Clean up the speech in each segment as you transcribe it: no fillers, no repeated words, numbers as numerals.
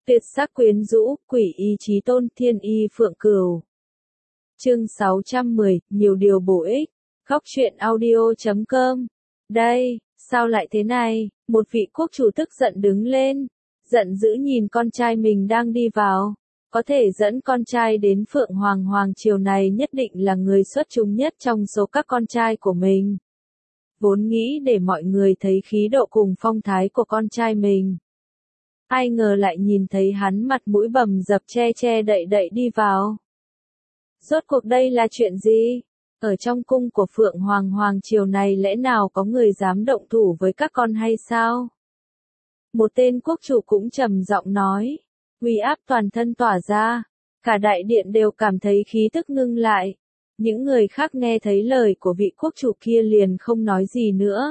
Tuyệt sắc quyến rũ, quỷ y chí tôn, thiên y phượng cửu. Chương 610, nhiều điều bổ ích. Góc truyện audio.com. Đây, sao lại thế này? Một vị quốc chủ tức giận đứng lên, giận dữ nhìn con trai mình đang đi vào. Có thể dẫn con trai đến Phượng Hoàng Hoàng triều này nhất định là người xuất chúng nhất trong số các con trai của mình. Vốn nghĩ để mọi người thấy khí độ cùng phong thái của con trai mình. Ai ngờ lại nhìn thấy hắn mặt mũi bầm dập che đậy đi vào. Rốt cuộc đây là chuyện gì? Ở trong cung của Phượng Hoàng Hoàng triều này lẽ nào có người dám động thủ với các con hay sao? Một tên quốc chủ cũng trầm giọng nói. Uy áp toàn thân tỏa ra. Cả đại điện đều cảm thấy khí tức ngưng lại. Những người khác nghe thấy lời của vị quốc chủ kia liền không nói gì nữa.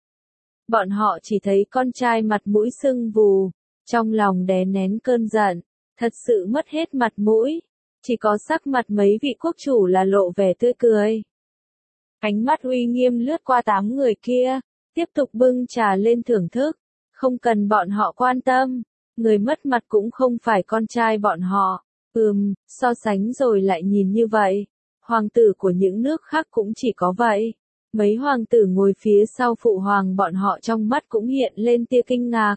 Bọn họ chỉ thấy con trai mặt mũi sưng vù. Trong lòng đè nén cơn giận, thật sự mất hết mặt mũi, chỉ có sắc mặt mấy vị quốc chủ là lộ vẻ tươi cười. Ánh mắt uy nghiêm lướt qua 8 người kia, tiếp tục bưng trà lên thưởng thức, không cần bọn họ quan tâm, người mất mặt cũng không phải con trai bọn họ. So sánh rồi lại nhìn như vậy, hoàng tử của những nước khác cũng chỉ có vậy. Mấy hoàng tử ngồi phía sau phụ hoàng bọn họ trong mắt cũng hiện lên tia kinh ngạc.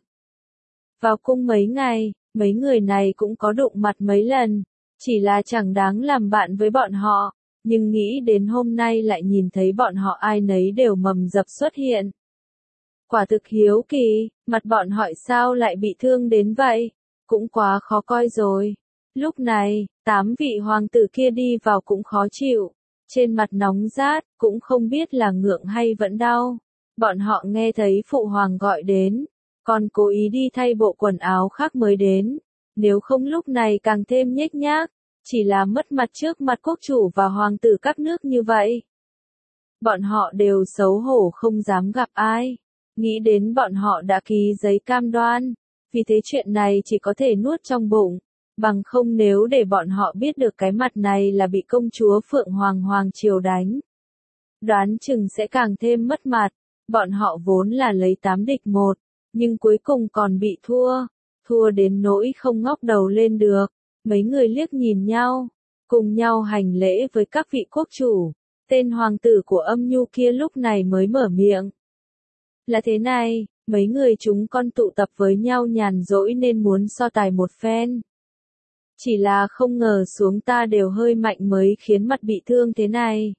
Vào cung mấy ngày, mấy người này cũng có đụng mặt mấy lần, chỉ là chẳng đáng làm bạn với bọn họ, nhưng nghĩ đến hôm nay lại nhìn thấy bọn họ ai nấy đều mầm dập xuất hiện. Quả thực hiếu kỳ, mặt bọn họ sao lại bị thương đến vậy, cũng quá khó coi rồi. Lúc này, 8 vị hoàng tử kia đi vào cũng khó chịu, trên mặt nóng rát, cũng không biết là ngượng hay vẫn đau. Bọn họ nghe thấy phụ hoàng gọi đến. Còn cố ý đi thay bộ quần áo khác mới đến, nếu không lúc này càng thêm nhếch nhác, chỉ là mất mặt trước mặt quốc chủ và hoàng tử các nước như vậy. Bọn họ đều xấu hổ không dám gặp ai, nghĩ đến bọn họ đã ký giấy cam đoan, vì thế chuyện này chỉ có thể nuốt trong bụng, bằng không nếu để bọn họ biết được cái mặt này là bị công chúa Phượng Hoàng Hoàng triều đánh. Đoán chừng sẽ càng thêm mất mặt, bọn họ vốn là lấy 8 địch 1. Nhưng cuối cùng còn bị thua đến nỗi không ngóc đầu lên được. Mấy người liếc nhìn nhau, cùng nhau hành lễ với các vị quốc chủ. Tên hoàng tử của Âm Nhu kia lúc này mới mở miệng. Là thế này, mấy người chúng con tụ tập với nhau nhàn rỗi nên muốn so tài một phen. Chỉ là không ngờ xuống ta đều hơi mạnh mới khiến mặt bị thương thế này.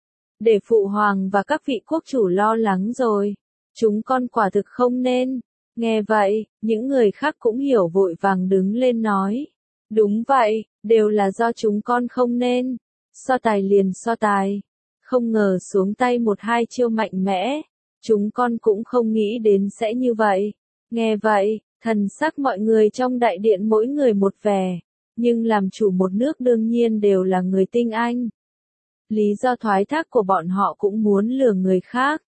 Để phụ hoàng và các vị quốc chủ lo lắng rồi. Chúng con quả thực không nên. Nghe vậy, những người khác cũng hiểu vội vàng đứng lên nói. Đúng vậy, đều là do chúng con không nên. So tài liền so tài. Không ngờ xuống tay 1-2 chiêu mạnh mẽ. Chúng con cũng không nghĩ đến sẽ như vậy. Nghe vậy, thần sắc mọi người trong đại điện mỗi người một vẻ. Nhưng làm chủ một nước đương nhiên đều là người tinh anh. Lý do thoái thác của bọn họ cũng muốn lừa người khác.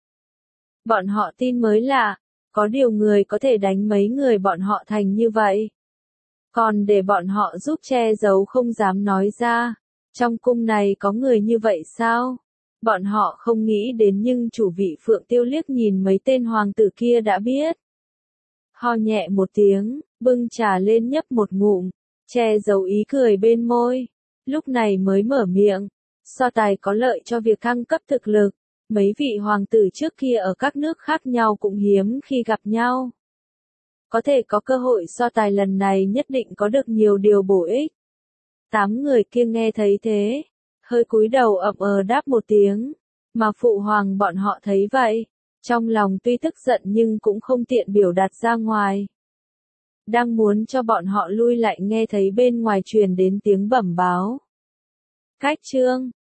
Bọn họ tin mới lạ. Có điều người có thể đánh mấy người bọn họ thành như vậy. Còn để bọn họ giúp che giấu không dám nói ra. Trong cung này có người như vậy sao? Bọn họ không nghĩ đến nhưng chủ vị Phượng Tiêu liếc nhìn mấy tên hoàng tử kia đã biết. Ho nhẹ một tiếng, bưng trà lên nhấp một ngụm, che giấu ý cười bên môi. Lúc này mới mở miệng. So tài có lợi cho việc thăng cấp thực lực. Mấy vị hoàng tử trước kia ở các nước khác nhau cũng hiếm khi gặp nhau. Có thể có cơ hội so tài lần này nhất định có được nhiều điều bổ ích. 8 người kia nghe thấy thế, hơi cúi đầu ậm đáp một tiếng, mà phụ hoàng bọn họ thấy vậy, trong lòng tuy tức giận nhưng cũng không tiện biểu đạt ra ngoài. Đang muốn cho bọn họ lui lại nghe thấy bên ngoài truyền đến tiếng bẩm báo. Cách chương